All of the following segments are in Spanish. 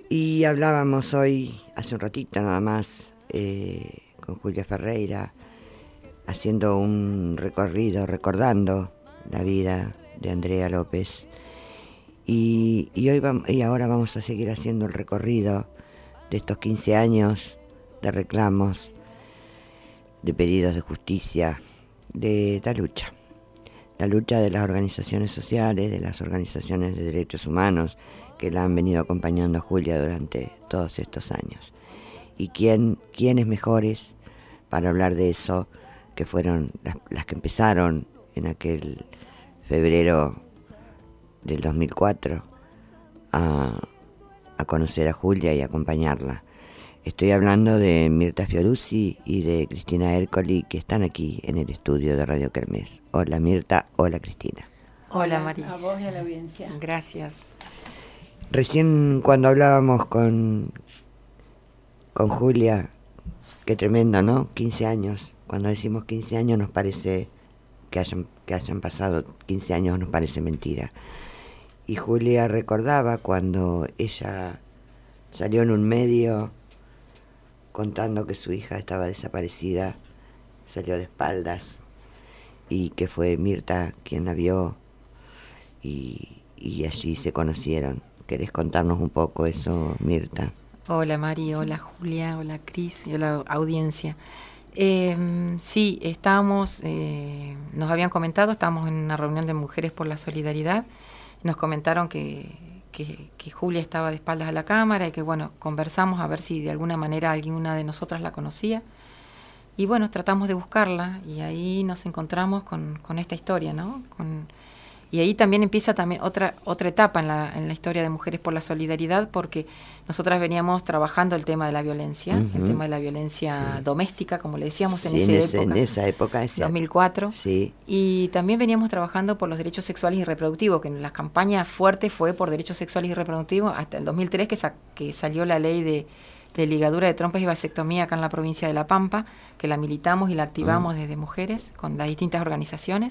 Y hablábamos hoy, hace un ratito nada más, con Julia Ferreira, haciendo un recorrido, recordando la vida de Andrea López. Y ahora vamos a seguir haciendo el recorrido de estos 15 años de reclamos, de pedidos de justicia, de la lucha de las organizaciones sociales, de las organizaciones de derechos humanos que la han venido acompañando a Julia durante todos estos años. ¿Y quiénes mejores para hablar de eso, que fueron las que empezaron en aquel febrero del 2004 a conocer a Julia y acompañarla? Estoy hablando de Mirta Fiorucci y de Cristina Ercoli, que están aquí en el estudio de Radio Kermés. Hola Mirta, hola Cristina. Hola María. A vos y a la audiencia. Gracias. Recién cuando hablábamos con Julia, qué tremendo, ¿no? 15 años. Cuando decimos 15 años nos parece que hayan pasado 15 años, nos parece mentira. Y Julia recordaba cuando ella salió en un medio contando que su hija estaba desaparecida, salió de espaldas, y que fue Mirta quien la vio, y allí se conocieron. ¿Querés contarnos un poco eso, Mirta? Hola Mari, hola Julia, hola Cris y hola audiencia. Sí, estábamos, nos habían comentado, estábamos en una reunión de Mujeres por la Solidaridad, nos comentaron que Julia estaba de espaldas a la cámara y que bueno, conversamos a ver si de alguna manera alguna de nosotras la conocía. Y bueno, tratamos de buscarla y ahí nos encontramos con esta historia, ¿no? Y ahí también empieza también otra etapa en la historia de Mujeres por la Solidaridad, porque nosotras veníamos trabajando el tema de la violencia, el tema de la violencia doméstica, como le decíamos en esa época, 2004. Sí. Y también veníamos trabajando por los derechos sexuales y reproductivos, que en las campañas fuertes fue por derechos sexuales y reproductivos hasta el 2003 que salió la ley de ligadura de trompas y vasectomía acá en la provincia de La Pampa, que la militamos y la activamos desde Mujeres con las distintas organizaciones.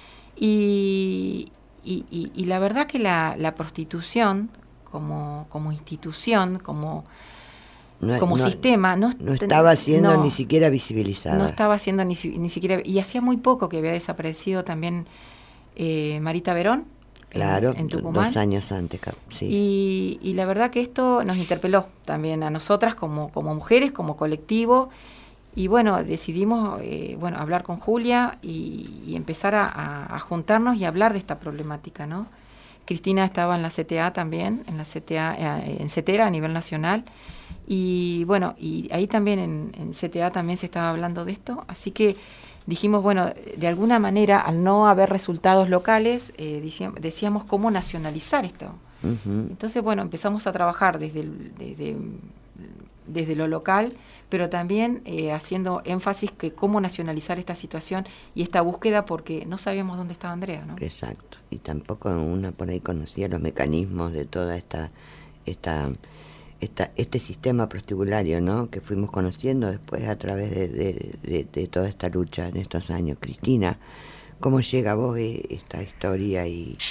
Y la verdad que la prostitución como institución, como sistema, no estaba siendo ni siquiera visibilizada. No estaba siendo ni siquiera, y hacía muy poco que había desaparecido también Marita Verón, claro, en Tucumán. 2 años antes, sí. Y la verdad que esto nos interpeló también a nosotras como mujeres, como colectivo. Y bueno, decidimos hablar con Julia y empezar a juntarnos y hablar de esta problemática, ¿no? Cristina estaba en la CTA también, en CETERA a nivel nacional, y bueno, y ahí también en CTA también se estaba hablando de esto, así que dijimos, bueno, de alguna manera, al no haber resultados locales, decíamos cómo nacionalizar esto. Uh-huh. Entonces, bueno, empezamos a trabajar desde lo local, pero también haciendo énfasis que cómo nacionalizar esta situación y esta búsqueda, porque no sabíamos dónde estaba Andrea, ¿no? Exacto, y tampoco una por ahí conocía los mecanismos de toda este sistema prostibulario, ¿no? Que fuimos conociendo después a través de toda esta lucha en estos años. Cristina, ¿cómo llega a vos esta historia?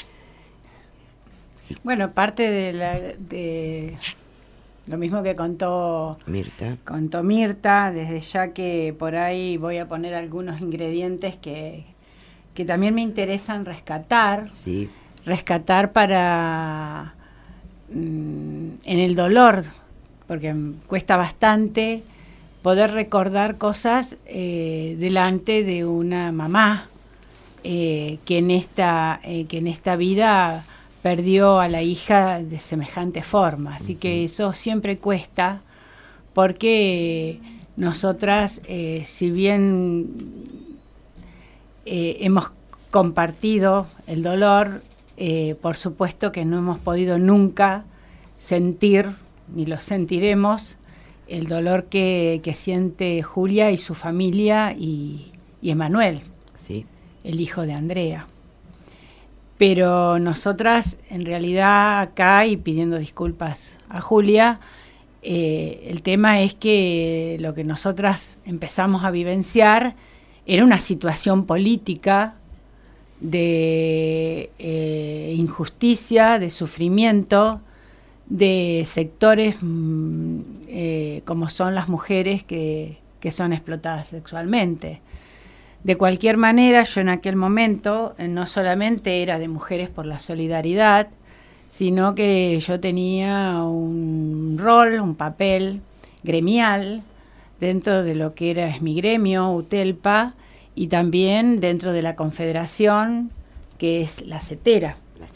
Bueno, parte de lo mismo que contó Mirta, desde ya que por ahí voy a poner algunos ingredientes que también me interesan rescatar. Sí. Rescatar para en el dolor, porque cuesta bastante poder recordar cosas delante de una mamá que en esta vida perdió a la hija de semejante forma, así que eso siempre cuesta, porque nosotras, si bien hemos compartido el dolor, por supuesto que no hemos podido nunca sentir, ni lo sentiremos, el dolor que siente Julia y su familia y Emanuel, sí, el hijo de Andrea. Pero nosotras, en realidad, acá, y pidiendo disculpas a Julia, el tema es que lo que nosotras empezamos a vivenciar era una situación política de injusticia, de sufrimiento, de sectores como son las mujeres que son explotadas sexualmente. De cualquier manera, yo en aquel momento no solamente era de Mujeres por la Solidaridad, sino que yo tenía un rol, un papel gremial dentro de lo que es mi gremio, UTELPA, y también dentro de la confederación, que es la CETERA.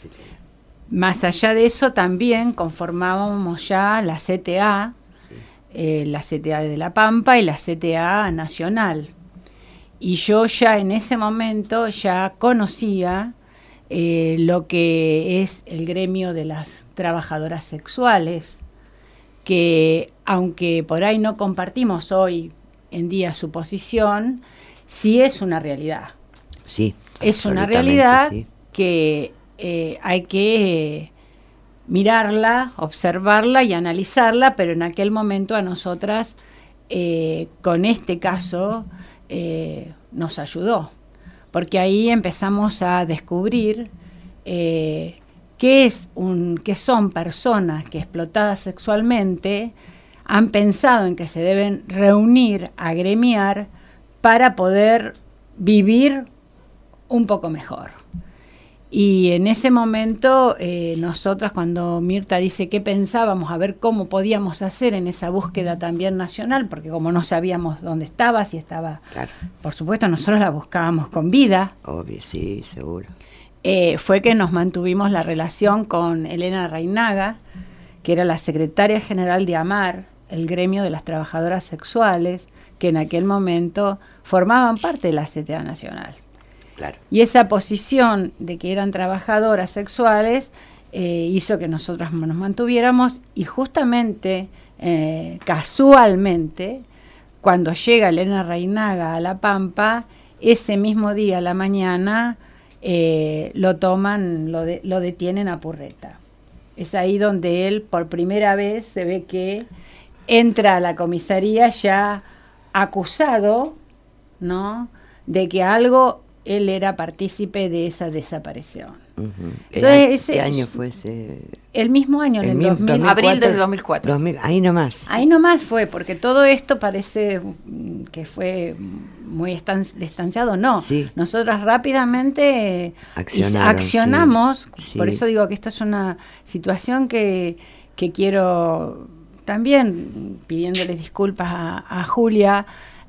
Más allá de eso, también conformábamos ya la CTA, la CTA de La Pampa y la CTA nacional. Y yo ya en ese momento ya conocía lo que es el gremio de las trabajadoras sexuales, que aunque por ahí no compartimos hoy en día su posición, sí es una realidad. Sí, es una realidad sí. Que hay que mirarla, observarla y analizarla, pero en aquel momento a nosotras, con este caso, nos ayudó, porque ahí empezamos a descubrir que son personas que explotadas sexualmente han pensado en que se deben reunir, agremiar, para poder vivir un poco mejor. Y en ese momento, nosotras, cuando Mirta dice qué pensábamos, a ver cómo podíamos hacer en esa búsqueda también nacional, porque como no sabíamos dónde estaba, si estaba, claro, por supuesto nosotros la buscábamos con vida. Obvio, sí, seguro. Fue que nos mantuvimos la relación con Elena Reinaga, que era la secretaria general de AMAR, el gremio de las trabajadoras sexuales, que en aquel momento formaban parte de la CTA Nacional. Claro. Y esa posición de que eran trabajadoras sexuales hizo que nosotras nos mantuviéramos, y justamente, casualmente, cuando llega Elena Reinaga a La Pampa, ese mismo día a la mañana lo toman, lo detienen a Purreta. Es ahí donde él por primera vez se ve que entra a la comisaría ya acusado, ¿no?, de que él era partícipe de esa desaparición. Uh-huh. Entonces, ¿Qué año fue ese? El mismo año, en el 2000. Abril del 2004. Ahí nomás. Ahí nomás fue, porque todo esto parece que fue muy distanciado. No, sí. Nosotras rápidamente accionamos. Sí. Por eso digo que esto es una situación que quiero también, pidiéndole disculpas a Julia,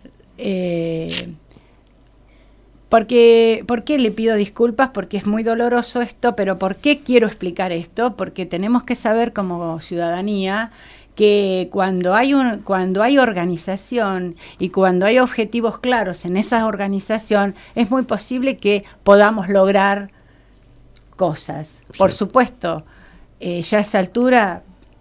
¿por qué le pido disculpas? Porque es muy doloroso esto, pero ¿por qué quiero explicar esto? Porque tenemos que saber como ciudadanía que cuando hay organización y cuando hay objetivos claros en esa organización, es muy posible que podamos lograr cosas. Sí. Por supuesto, ya a esa altura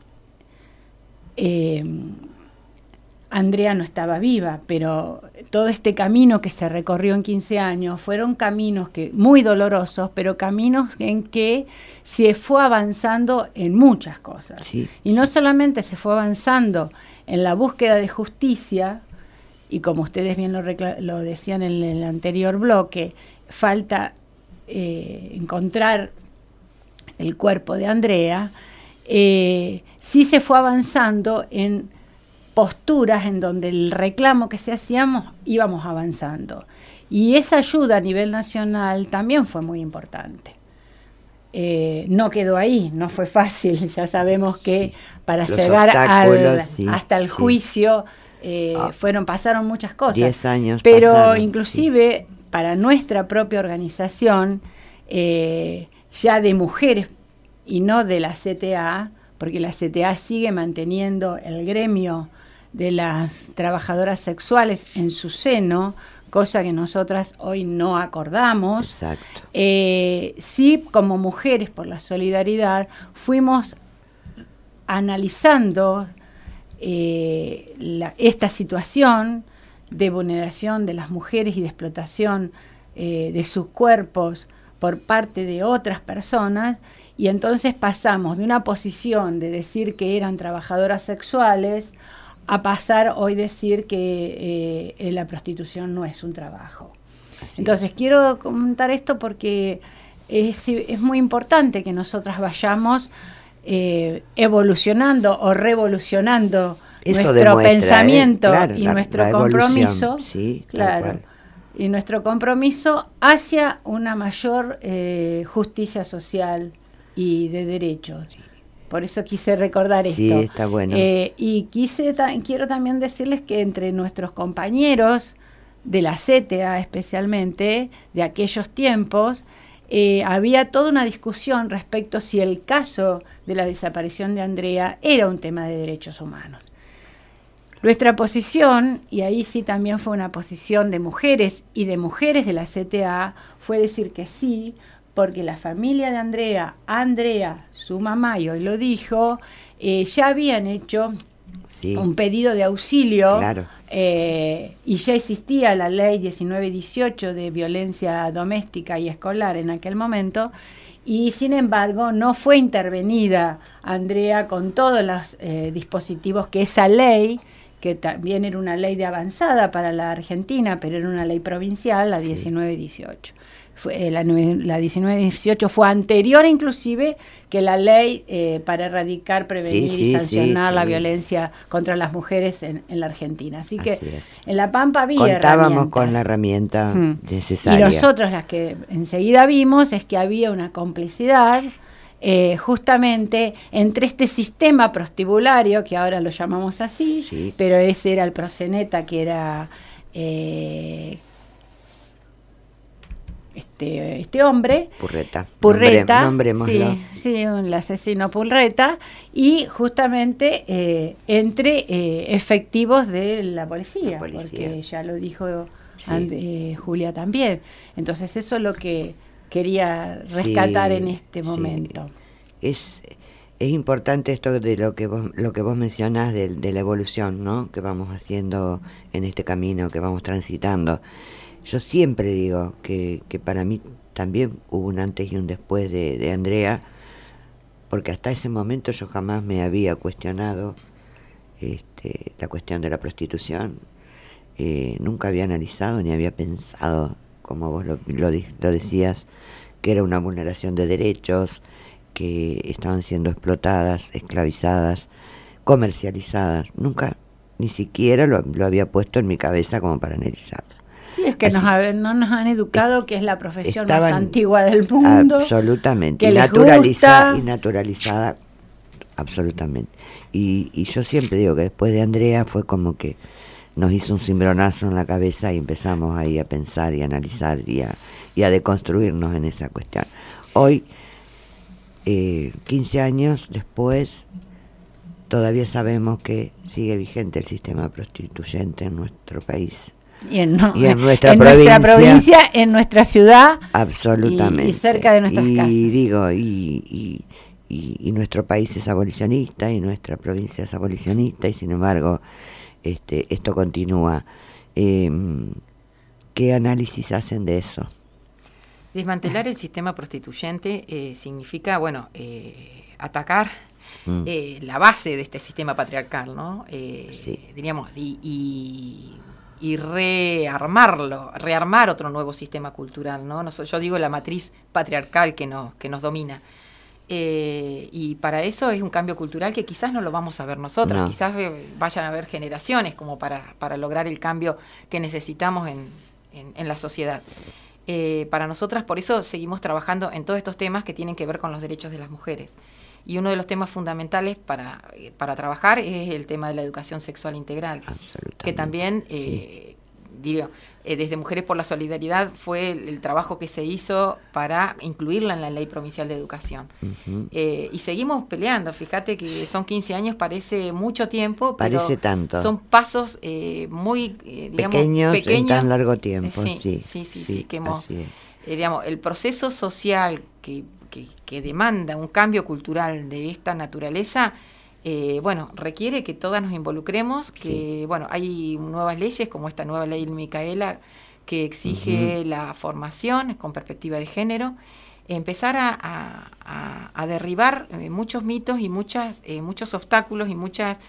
Andrea no estaba viva, pero todo este camino que se recorrió en 15 años fueron caminos muy dolorosos, pero caminos en que se fue avanzando en muchas cosas. Sí, y no solamente se fue avanzando en la búsqueda de justicia, y como ustedes bien lo decían en el anterior bloque, falta encontrar el cuerpo de Andrea, sí se fue avanzando en posturas en donde el reclamo que se hacíamos íbamos avanzando. Y esa ayuda a nivel nacional también fue muy importante. No quedó ahí, no fue fácil. Ya sabemos que sí, para llegar hasta el juicio pasaron muchas cosas. 10 años pero pasaron, inclusive sí, para nuestra propia organización, ya de mujeres y no de la CTA, porque la CTA sigue manteniendo el gremio de las trabajadoras sexuales en su seno, cosa que nosotras hoy no acordamos. Exacto. Sí, como Mujeres por la Solidaridad, fuimos analizando esta situación de vulneración de las mujeres y de explotación de sus cuerpos por parte de otras personas, y entonces pasamos de una posición de decir que eran trabajadoras sexuales a pasar hoy decir que la prostitución no es un trabajo. Así. Entonces quiero comentar esto porque es muy importante que nosotras vayamos evolucionando o revolucionando eso nuestro demuestra, pensamiento claro, y la nuestro evolución, compromiso, sí, claro, y nuestro compromiso hacia una mayor justicia social y de derechos. Por eso quise recordar sí, esto. Está bueno. Y quiero también decirles que entre nuestros compañeros de la CTA especialmente, de aquellos tiempos, había toda una discusión respecto si el caso de la desaparición de Andrea era un tema de derechos humanos. Nuestra posición, y ahí sí también fue una posición de mujeres y de mujeres de la CTA, fue decir que sí, porque la familia de Andrea, su mamá, y hoy lo dijo, ya habían hecho un pedido de auxilio, claro. Y ya existía la ley 1918 de violencia doméstica y escolar en aquel momento, y sin embargo no fue intervenida Andrea con todos los dispositivos que esa ley, que también era una ley de avanzada para la Argentina, pero era una ley provincial, la 1918. La 1918 fue anterior inclusive que la ley para erradicar, prevenir y sancionar la violencia contra las mujeres en la Argentina. Así que en La Pampa había contábamos con la herramienta necesaria. Y nosotros las que enseguida vimos es que había una complicidad justamente entre este sistema prostibulario, que ahora lo llamamos así, pero ese era el proxeneta que era este hombre, Purreta, nombrémoslo. sí, el asesino Purreta, y justamente entre efectivos de la policía, porque ya lo dijo Julia también. Entonces eso es lo que quería rescatar en este momento. Es importante esto de lo que vos mencionás de la evolución, ¿no? Que vamos haciendo en este camino, que vamos transitando. Yo siempre digo que para mí también hubo un antes y un después de Andrea, porque hasta ese momento yo jamás me había cuestionado la cuestión de la prostitución. Nunca había analizado ni había pensado, como vos lo decías, que era una vulneración de derechos, que estaban siendo explotadas, esclavizadas, comercializadas. Nunca, ni siquiera lo había puesto en mi cabeza como para analizarlo. Sí, es que no nos han educado que es la profesión más antigua del mundo. Absolutamente. Que y naturalizada, absolutamente. Y yo siempre digo que después de Andrea fue como que nos hizo un cimbronazo en la cabeza y empezamos ahí a pensar y a analizar y a deconstruirnos en esa cuestión. Hoy, 15 años después, todavía sabemos que sigue vigente el sistema prostituyente en nuestro país. Y en nuestra provincia, en nuestra ciudad, absolutamente, y cerca de nuestras casas. Y nuestro país es abolicionista y nuestra provincia es abolicionista, y sin embargo esto continúa. ¿Qué análisis hacen de eso? Desmantelar el sistema prostituyente significa, atacar la base de este sistema patriarcal, ¿no? Diríamos, y rearmar otro nuevo sistema cultural, ¿no? Yo digo la matriz patriarcal que nos domina. Y para eso es un cambio cultural que quizás no lo vamos a ver nosotras, quizás vayan a haber generaciones como para lograr el cambio que necesitamos en la sociedad. Para nosotras, por eso seguimos trabajando en todos estos temas que tienen que ver con los derechos de las mujeres. Y uno de los temas fundamentales para trabajar es el tema de la educación sexual integral, que también, desde Mujeres por la Solidaridad fue el trabajo que se hizo para incluirla en la Ley Provincial de Educación. Y seguimos peleando, fíjate que son 15 años, parece mucho tiempo, pero parece tanto. Son pasos muy pequeños en tan largo tiempo. Sí, que el proceso social que demanda un cambio cultural de esta naturaleza, requiere que todas nos involucremos, que hay nuevas leyes como esta nueva ley Micaela que exige la formación con perspectiva de género, empezar a derribar muchos mitos y muchos obstáculos y muchas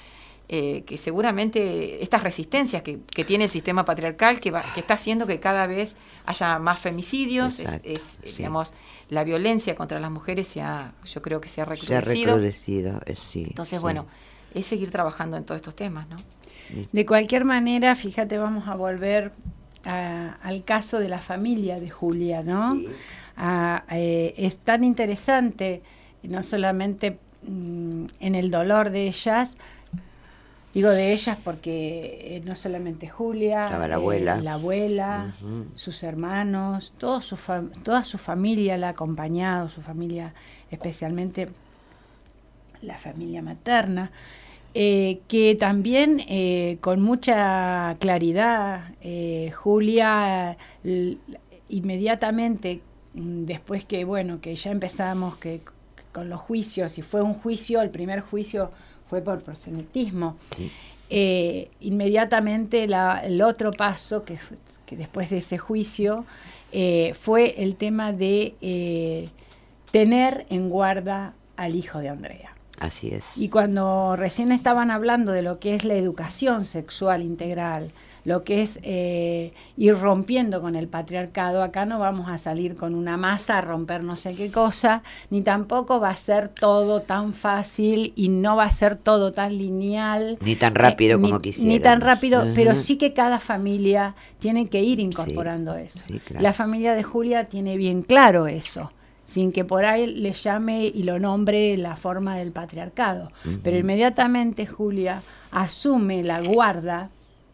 que seguramente estas resistencias que tiene el sistema patriarcal, que está haciendo que cada vez haya más femicidios, sí. digamos, la violencia contra las mujeres yo creo que se ha recrudecido. Sí. Entonces, bueno, es seguir trabajando en todos estos temas, ¿no? De cualquier manera, fíjate, vamos a volver al caso de la familia de Julia, ¿no? Sí. Es tan interesante, no solamente en el dolor de ellas, digo de ellas porque no solamente Julia, la abuela, sus hermanos, toda su familia la ha acompañado, su familia, especialmente la familia materna, que también con mucha claridad Julia inmediatamente después que ya empezamos con los juicios, y fue un juicio, el primer juicio fue por proxenetismo. Sí. Inmediatamente el otro paso que después de ese juicio fue el tema de tener en guarda al hijo de Andrea. Así es. Y cuando recién estaban hablando de lo que es la educación sexual integral, lo que es ir rompiendo con el patriarcado, acá no vamos a salir con una masa a romper no sé qué cosa, ni tampoco va a ser todo tan fácil y no va a ser todo tan lineal. Ni tan rápido como quisiéramos. Ni tan rápido, pero sí que cada familia tiene que ir incorporando eso. Sí, claro. La familia de Julia tiene bien claro eso, sin que por ahí le llame y lo nombre la forma del patriarcado. Pero inmediatamente Julia asume la guarda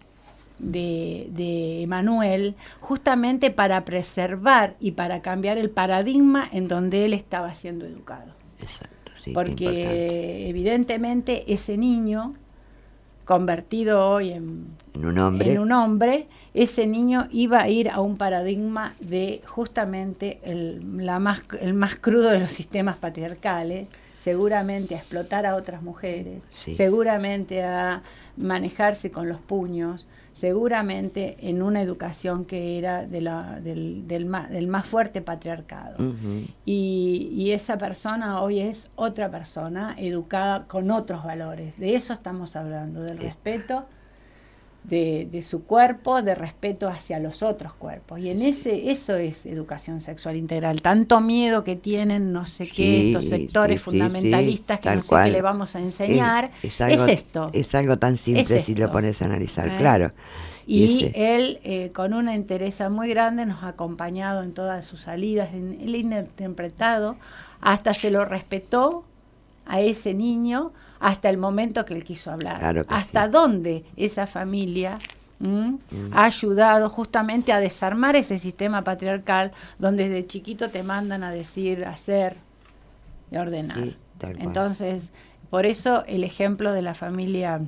de Emanuel, justamente para preservar y para cambiar el paradigma en donde él estaba siendo educado. Exacto, sí. Porque evidentemente ese niño, convertido hoy en un hombre, ese niño iba a ir a un paradigma de justamente el más crudo de los sistemas patriarcales, seguramente a explotar a otras mujeres, seguramente a manejarse con los puños, seguramente en una educación que era del más fuerte patriarcado. Y esa persona hoy es otra persona educada con otros valores. De eso estamos hablando, del respeto de su cuerpo, de respeto hacia los otros cuerpos. Y en eso es educación sexual integral. Tanto miedo que tienen no sé qué, estos sectores fundamentalistas que no sé qué le vamos a enseñar, es esto. Es algo tan simple si lo pones a analizar, claro. Y él, con una entereza muy grande, nos ha acompañado en todas sus salidas, él interpretado, hasta se lo respetó a ese niño hasta el momento que él quiso hablar. Claro que hasta dónde esa familia ha ayudado justamente a desarmar ese sistema patriarcal donde desde chiquito te mandan a decir, hacer y ordenar. Sí, entonces, por eso el ejemplo de la familia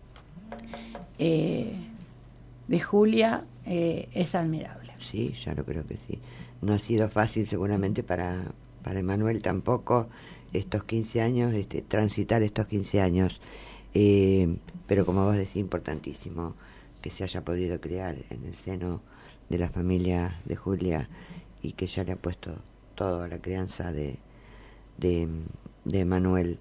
de Julia es admirable. Sí, yo lo creo que sí. No ha sido fácil seguramente para Emanuel tampoco estos 15 años, transitar estos 15 años, pero como vos decís, importantísimo que se haya podido crear en el seno de la familia de Julia y que ya le ha puesto todo a la crianza de Emanuel.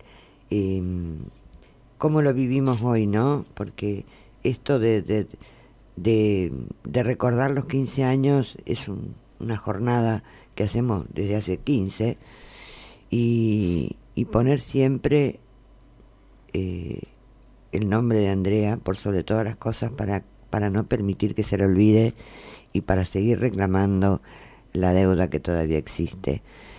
¿Cómo lo vivimos hoy, no? Porque esto de recordar los 15 años es una jornada que hacemos desde hace 15 y poner siempre el nombre de Andrea por sobre todas las cosas para no permitir que se le olvide y para seguir reclamando la deuda que todavía existe.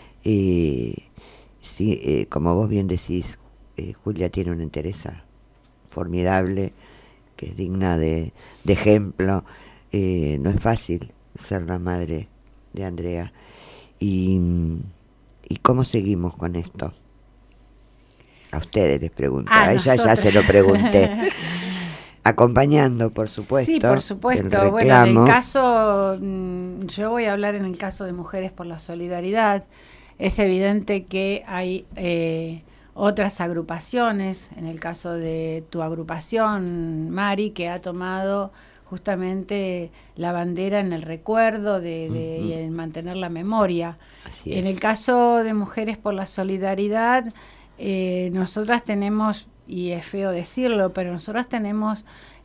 Como vos bien decís, Julia tiene una entereza formidable que es digna de ejemplo. No es fácil ser la madre de Andrea. ¿Y cómo seguimos con esto? A ustedes les pregunto, a ella ya se lo pregunté. Acompañando, por supuesto. Sí, por supuesto. Bueno, en el caso, yo voy a hablar en el caso de Mujeres por la Solidaridad. Es evidente que hay otras agrupaciones, en el caso de tu agrupación, Mari, que ha tomado justamente la bandera en el recuerdo y en mantener la memoria. Así es. En el caso de Mujeres por la Solidaridad, nosotras tenemos y es feo decirlo, pero nosotros tenemos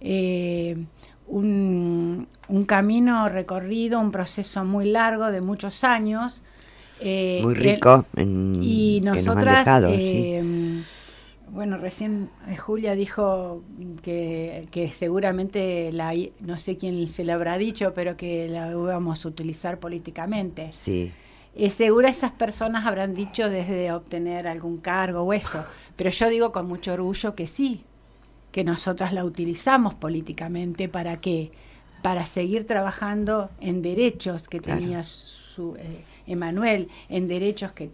un camino recorrido, un proceso muy largo de muchos años. Muy rico y nosotras, que nos han dejado, sí. Bueno, recién Julia dijo que seguramente, no sé quién se lo habrá dicho, pero que la íbamos a utilizar políticamente. Sí. Seguro esas personas habrán dicho desde obtener algún cargo o eso, pero yo digo con mucho orgullo que sí, que nosotras la utilizamos políticamente. ¿Para qué? Para seguir trabajando en derechos que tenía Emanuel, en derechos que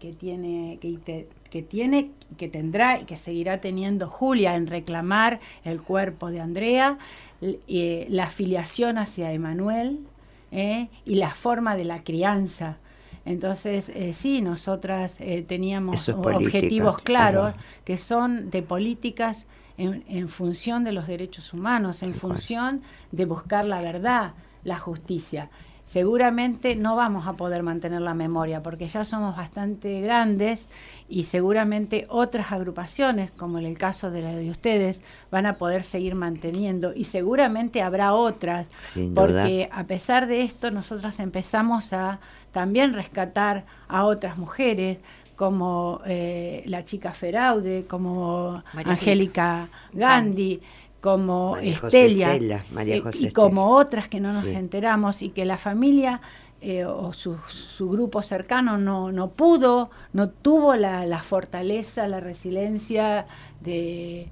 tendrá y que seguirá teniendo Julia, en reclamar el cuerpo de Andrea, la afiliación hacia Emanuel y la forma de la crianza. Entonces, sí, nosotras teníamos objetivos claros, que son de políticas en función de los derechos humanos, en función de buscar la verdad, la justicia. Seguramente no vamos a poder mantener la memoria porque ya somos bastante grandes y seguramente otras agrupaciones, como en el caso de la de ustedes, van a poder seguir manteniendo y seguramente habrá otras, porque a pesar de esto nosotras empezamos a también rescatar a otras mujeres, como la chica Feraude, como Angélica Gandhi, como María Estelia, José y como otras que no nos enteramos, y que la familia o su grupo cercano no tuvo la fortaleza, la resiliencia de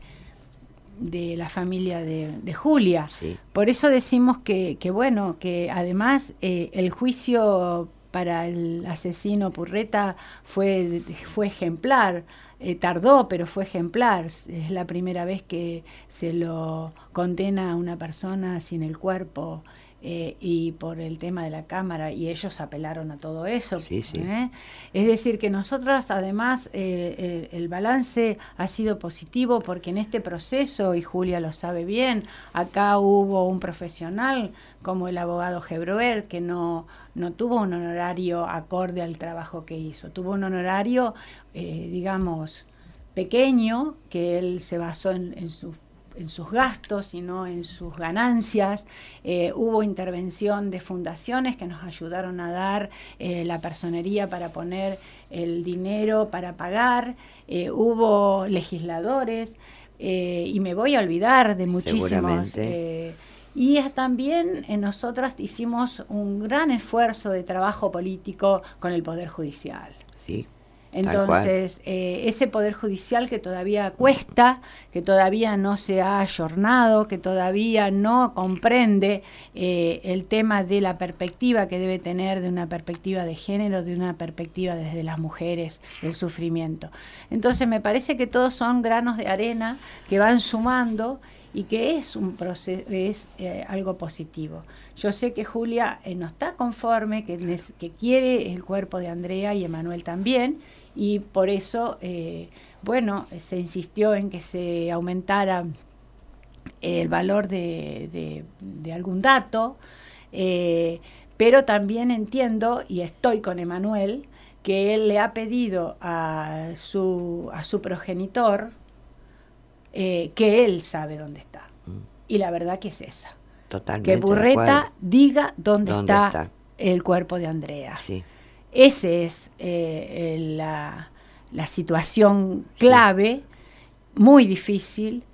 la familia de Julia. Sí. Por eso decimos que además el juicio para el asesino Purreta fue ejemplar. Tardó, pero fue ejemplar. Es la primera vez que se lo condena a una persona sin el cuerpo, y por el tema de la cámara, y ellos apelaron a todo eso. Sí. Es decir, que nosotras además el balance ha sido positivo, porque en este proceso, y Julia lo sabe bien, acá hubo un profesional como el abogado Gebroer, que no tuvo un honorario acorde al trabajo que hizo, tuvo un honorario digamos pequeño, que él se basó en sus gastos y no en sus ganancias. Hubo intervención de fundaciones que nos ayudaron a dar la personería para poner el dinero para pagar, hubo legisladores, y me voy a olvidar de muchísimos. Y también nosotras hicimos un gran esfuerzo de trabajo político con el Poder Judicial. Sí. Entonces, ese Poder Judicial que todavía cuesta, que todavía no se ha ayornado, que todavía no comprende el tema de la perspectiva que debe tener, de una perspectiva de género, de una perspectiva desde las mujeres, el sufrimiento. Entonces, me parece que todos son granos de arena que van sumando y que es un proceso, es algo positivo. Yo sé que Julia no está conforme, que quiere el cuerpo de Andrea, y Emanuel también, y por eso, se insistió en que se aumentara el valor de algún dato, pero también entiendo, y estoy con Emanuel, que él le ha pedido a su progenitor que él sabe dónde está. Y la verdad que es esa. Totalmente. Que Purreta diga dónde está el cuerpo de Andrea. Sí. Esa es la situación clave, muy difícil,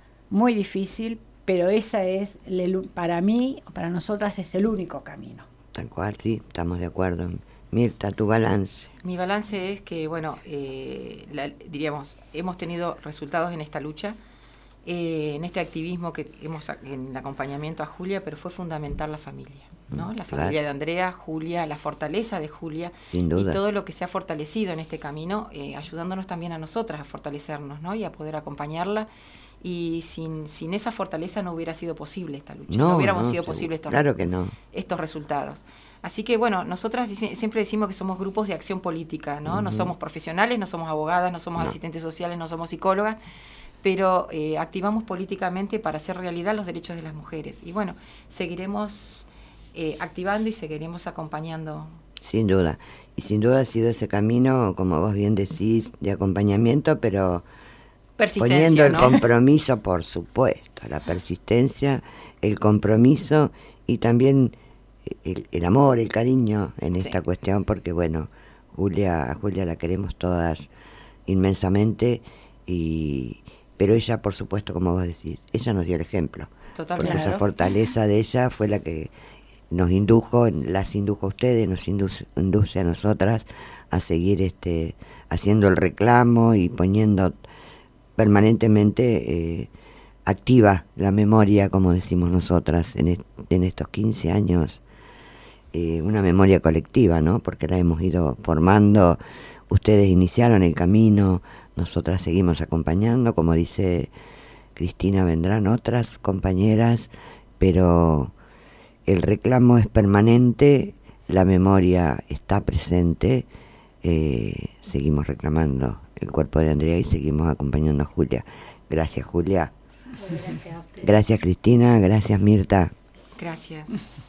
pero esa es, para mí, para nosotras, es el único camino. Tal cual, sí, estamos de acuerdo. Mirta, tu balance. Mi balance es que, diríamos, hemos tenido resultados en esta lucha, en este activismo que en el acompañamiento a Julia, pero fue fundamental la familia, ¿no? La familia de Andrea, Julia, la fortaleza de Julia, sin duda, y todo lo que se ha fortalecido en este camino, ayudándonos también a nosotras a fortalecernos, ¿no? Y a poder acompañarla. Y sin esa fortaleza no hubiera sido posible esta lucha, no hubiéramos sido posible estos resultados. Así que nosotras siempre decimos que somos grupos de acción política, ¿no? No somos profesionales, no somos abogadas, no somos asistentes sociales, no somos psicólogas, pero activamos políticamente para hacer realidad los derechos de las mujeres. Y seguiremos activando y seguiremos acompañando. Sin duda. Y sin duda ha sido ese camino, como vos bien decís, de acompañamiento, pero poniendo el ¿no? compromiso, por supuesto, la persistencia, el compromiso y también el amor, el cariño en esta cuestión, porque bueno, a Julia la queremos todas inmensamente, pero ella, por supuesto, como vos decís, ella nos dio el ejemplo. Totalmente. Porque esa fortaleza de ella fue la que las indujo a ustedes, nos induce a nosotras a seguir haciendo el reclamo y poniendo permanentemente activa la memoria, como decimos nosotras, en estos 15 años, una memoria colectiva, ¿no? Porque la hemos ido formando, ustedes iniciaron el camino, nosotras seguimos acompañando, como dice Cristina, vendrán otras compañeras, pero el reclamo es permanente, la memoria está presente, seguimos reclamando el cuerpo de Andrea y seguimos acompañando a Julia. Gracias, Julia. Gracias a ustedes. Gracias, Cristina. Gracias, Mirta. Gracias.